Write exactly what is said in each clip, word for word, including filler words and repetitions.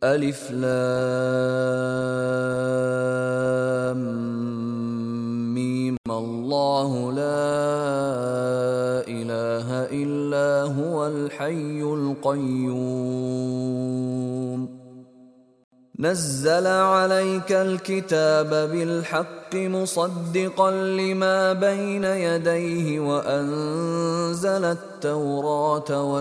ألف لام ميم الله لا إله إلا هو الحي القيوم نزل عليك الكتاب بالحق مصدقا لما بين يديه وأنزل التوراة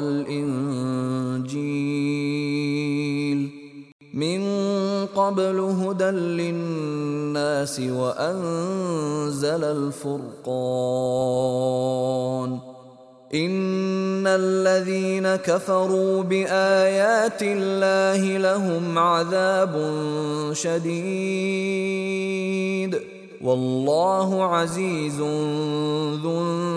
والإنجيل من قبل هدى للناس وأنزل الفرقان إن الذين كفروا بآيات الله لهم عذاب شديد والله عزيز ذو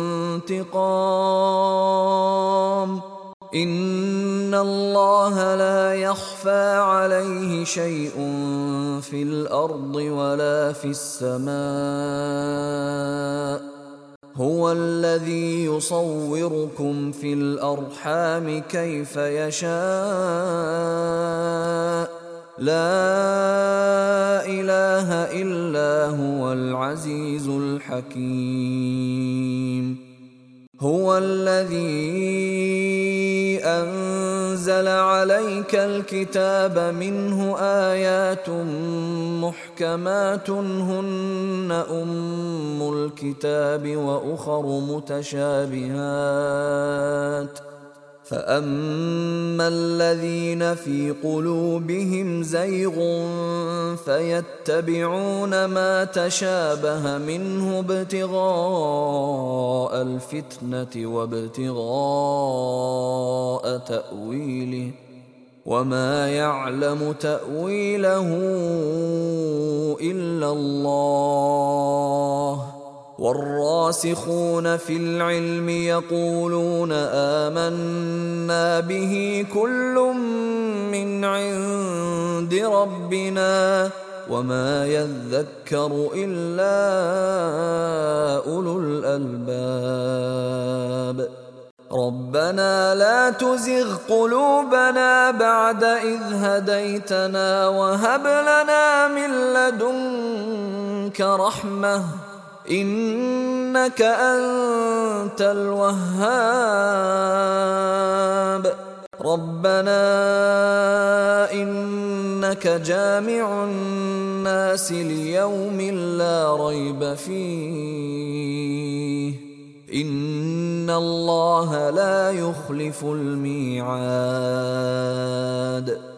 انتقام إن الله لا يخفى عليه شيء في الأرض ولا في السماء هو الذي يصوركم في الأرحام كيف يشاء لا إله إلا هو العزيز الحكيم هو الذي أنزل عليك الكتاب منه آيات محكمات هن أم الكتاب وأخر متشابهات فأما الذين في قلوبهم زيغ فيتبعون ما تشابه منه ابتغاء الفتنة وابتغاء تأويله وما يعلم تأويله إلا الله والراسخون في العلم يقولون آمنا به كل من عند ربنا وما يذكر إلا أولو الألباب ربنا لا تزغ قلوبنا بعد إذ هديتنا وهب لنا من لدنك رحمة إنك أنت الوهاب ربنا إنك جامع الناس ليوم لا ريب فيه إن الله لا يخلف الميعاد